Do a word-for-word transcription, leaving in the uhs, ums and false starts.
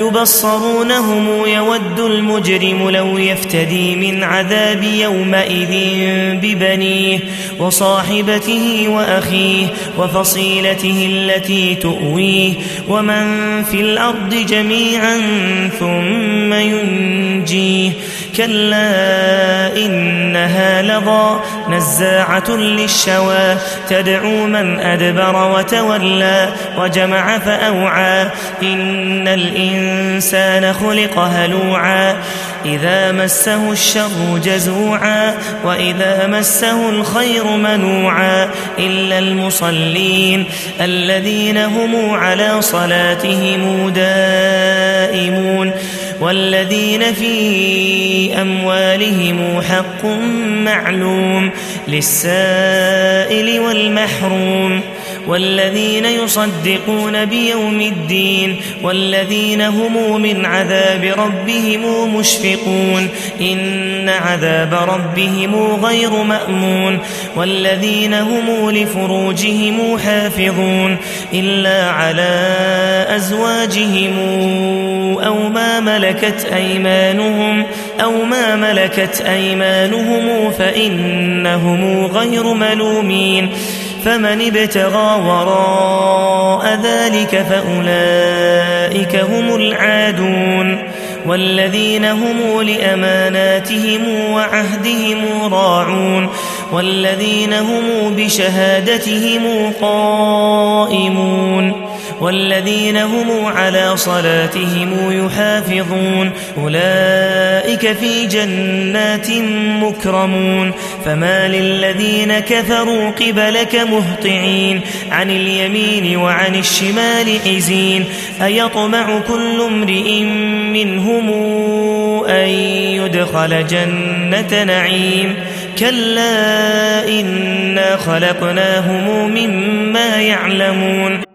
تبصرونهم يود المجرم لو يفتدي من عذاب يومئذ ببنيه وصاحبته وأخيه وفصيلته التي تؤويه ومن في الأرض جميعا ثم ينجيه كلا إنها لظى نزاعة للشوى تدعو من أدبر وتولى وجمع فأوعى إن الإنسان خلق هلوعا إذا مسه الشر جزوعا وإذا مسه الخير منوعا إلا المصلين الذين هم على صلاتهم دائمون والذين في أموالهم حق معلوم للسائل والمحروم والذين يصدقون بيوم الدين والذين هم من عذاب ربهم مشفقون إن عذاب ربهم غير مأمون والذين هم لفروجهم حافظون إلا على أزواجهم أو ما ملكت أيمانهم أو ما ملكت أيمانهم فإنهم غير ملومين فمن ابتغى وراء ذلك فأولئك هم العادون والذين هم لأماناتهم وعهدهم راعون والذين هم بشهادتهم قائمون والذين هم على صلاتهم يحافظون أولئك في جنات مكرمون فما للذين كفروا قبلك مهطعين عن اليمين وعن الشمال عزين أيطمع كل امرئ منهم أن يدخل جنة نعيم كلا إنا خلقناهم مما يعلمون